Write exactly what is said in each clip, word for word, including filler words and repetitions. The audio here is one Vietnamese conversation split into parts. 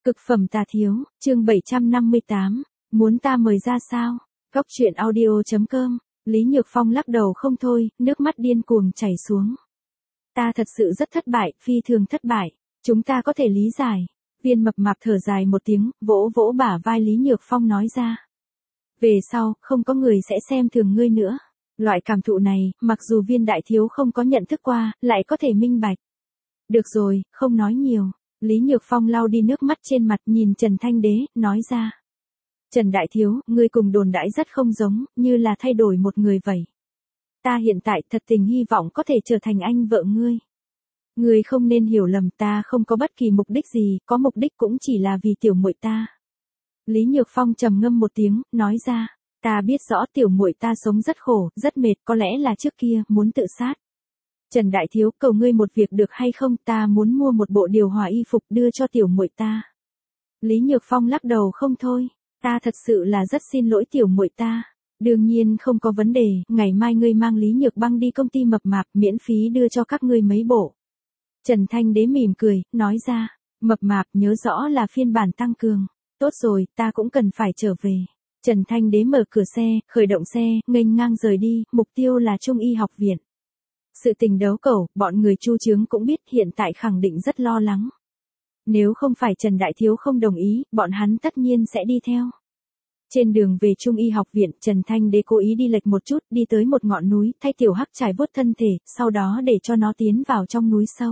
Cực phẩm tà thiếu, chương bảy trăm năm mươi tám, muốn ta mời ra sao? Cóc truyện audio chấm com, Lý Nhược Phong lắc đầu không thôi, nước mắt điên cuồng chảy xuống. Ta thật sự rất thất bại, phi thường thất bại, chúng ta có thể lý giải. Viên mập mạp thở dài một tiếng, vỗ vỗ bả vai Lý Nhược Phong nói ra. Về sau, không có người sẽ xem thường ngươi nữa. Loại cảm thụ này, mặc dù viên đại thiếu không có nhận thức qua, lại có thể minh bạch. Được rồi, không nói nhiều. Lý Nhược Phong lau đi nước mắt trên mặt nhìn Trần Thanh Đế, nói ra. Trần Đại Thiếu, ngươi cùng đồn đãi rất không giống, như là thay đổi một người vậy. Ta hiện tại thật tình hy vọng có thể trở thành anh vợ ngươi. Ngươi không nên hiểu lầm, ta không có bất kỳ mục đích gì, có mục đích cũng chỉ là vì tiểu muội ta. Lý Nhược Phong trầm ngâm một tiếng, nói ra. Ta biết rõ tiểu muội ta sống rất khổ, rất mệt, có lẽ là trước kia, muốn tự sát. Trần Đại Thiếu, cầu ngươi một việc được hay không, ta muốn mua một bộ điều hòa y phục đưa cho tiểu muội ta. Lý Nhược Phong lắc đầu không thôi, ta thật sự là rất xin lỗi tiểu muội ta. Đương nhiên không có vấn đề, ngày mai ngươi mang Lý Nhược Băng đi công ty mập mạp, miễn phí đưa cho các ngươi mấy bộ. Trần Thanh Đế mỉm cười, nói ra, mập mạp nhớ rõ là phiên bản tăng cường. Tốt rồi, ta cũng cần phải trở về. Trần Thanh Đế mở cửa xe, khởi động xe, nghênh ngang rời đi, mục tiêu là Trung Y học viện. Sự tình đấu cẩu, bọn người Chu Chướng cũng biết, hiện tại khẳng định rất lo lắng. Nếu không phải Trần Đại Thiếu không đồng ý, bọn hắn tất nhiên sẽ đi theo. Trên đường về Trung Y học viện, Trần Thanh Đế cố ý đi lệch một chút, đi tới một ngọn núi, thay Tiểu Hắc trải vuốt thân thể, sau đó để cho nó tiến vào trong núi sâu.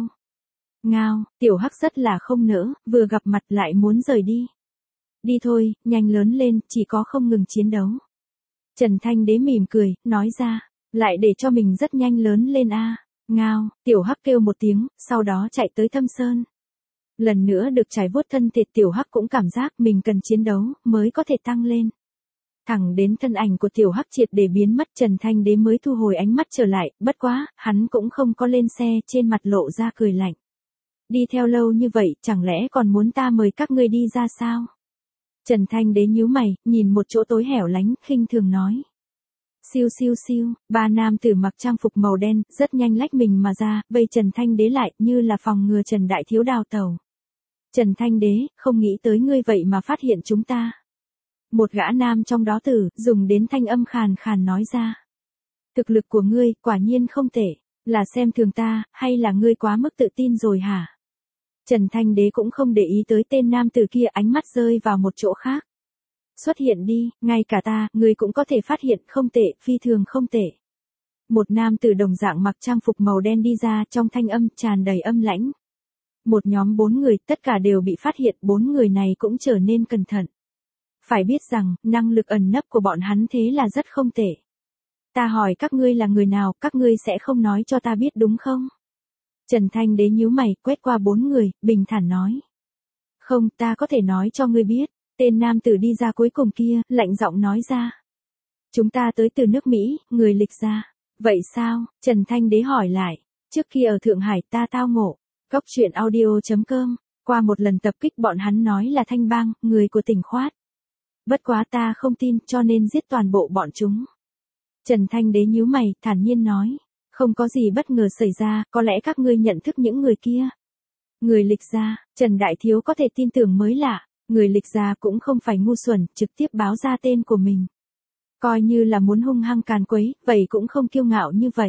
Ngao, Tiểu Hắc rất là không nỡ, vừa gặp mặt lại muốn rời đi. Đi thôi, nhanh lớn lên, chỉ có không ngừng chiến đấu. Trần Thanh Đế mỉm cười, nói ra. Lại để cho mình rất nhanh lớn lên a. À. Ngao, Tiểu Hắc kêu một tiếng, sau đó chạy tới Thâm Sơn. Lần nữa được trải vuốt thân thịt, Tiểu Hắc cũng cảm giác mình cần chiến đấu, mới có thể tăng lên. Thẳng đến thân ảnh của Tiểu Hắc triệt để biến mất, Trần Thanh Đế mới thu hồi ánh mắt trở lại, bất quá, hắn cũng không có lên xe, trên mặt lộ ra cười lạnh. Đi theo lâu như vậy, chẳng lẽ còn muốn ta mời các ngươi đi ra sao? Trần Thanh Đế nhíu mày, nhìn một chỗ tối hẻo lánh, khinh thường nói. Siêu siêu siêu, ba nam tử mặc trang phục màu đen, rất nhanh lách mình mà ra, vây Trần Thanh Đế lại, như là phòng ngừa Trần Đại Thiếu đào tẩu. Trần Thanh Đế, không nghĩ tới ngươi vậy mà phát hiện chúng ta. Một gã nam trong đó tử, dùng đến thanh âm khàn khàn nói ra. Thực lực của ngươi, quả nhiên không tệ, là xem thường ta, hay là ngươi quá mức tự tin rồi hả? Trần Thanh Đế cũng không để ý tới tên nam tử kia, ánh mắt rơi vào một chỗ khác. Xuất hiện đi, ngay cả ta, ngươi cũng có thể phát hiện, không tệ, phi thường không tệ. Một nam tử đồng dạng mặc trang phục màu đen đi ra, trong thanh âm tràn đầy âm lãnh. Một nhóm bốn người, tất cả đều bị phát hiện, bốn người này cũng trở nên cẩn thận. Phải biết rằng, năng lực ẩn nấp của bọn hắn thế là rất không tệ. Ta hỏi các ngươi là người nào, các ngươi sẽ không nói cho ta biết đúng không? Trần Thanh Đế nhíu mày, quét qua bốn người, bình thản nói. Không, ta có thể nói cho ngươi biết. Tên nam tử đi ra cuối cùng kia, lạnh giọng nói ra. Chúng ta tới từ nước Mỹ, người lịch ra. Vậy sao? Trần Thanh Đế hỏi lại. Trước kia ở Thượng Hải ta tao ngộ. Cóc truyện audio chấm com. Qua một lần tập kích bọn hắn nói là Thanh Bang, người của tỉnh Khoát. Bất quá ta không tin, cho nên giết toàn bộ bọn chúng. Trần Thanh Đế nhíu mày, thản nhiên nói. Không có gì bất ngờ xảy ra, có lẽ các ngươi nhận thức những người kia. Người lịch ra, Trần Đại Thiếu có thể tin tưởng mới lạ. Người lịch ra cũng không phải ngu xuẩn, trực tiếp báo ra tên của mình. Coi như là muốn hung hăng càn quấy, vậy cũng không kiêu ngạo như vậy.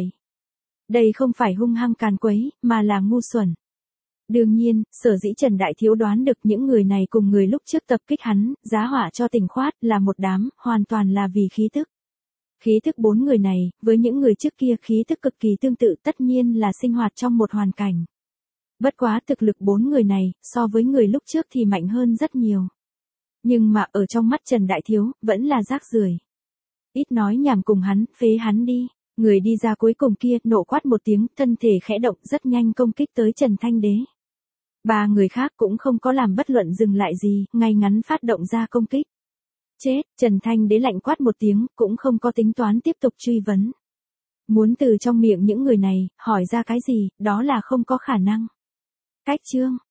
Đây không phải hung hăng càn quấy, mà là ngu xuẩn. Đương nhiên, sở dĩ Trần Đại Thiếu đoán được những người này cùng người lúc trước tập kích hắn, giá họa cho tỉnh Khoát là một đám, hoàn toàn là vì khí tức. Khí tức bốn người này, với những người trước kia khí tức cực kỳ tương tự, tất nhiên là sinh hoạt trong một hoàn cảnh. Bất quá thực lực bốn người này, so với người lúc trước thì mạnh hơn rất nhiều. Nhưng mà ở trong mắt Trần Đại Thiếu, vẫn là rác rưởi. Ít nói nhảm cùng hắn, phế hắn đi. Người đi ra cuối cùng kia, nộ quát một tiếng, thân thể khẽ động rất nhanh công kích tới Trần Thanh Đế. Ba người khác cũng không có làm bất luận dừng lại gì, ngay ngắn phát động ra công kích. Chết, Trần Thanh Đế lạnh quát một tiếng, cũng không có tính toán tiếp tục truy vấn. Muốn từ trong miệng những người này, hỏi ra cái gì, đó là không có khả năng. Cách chương,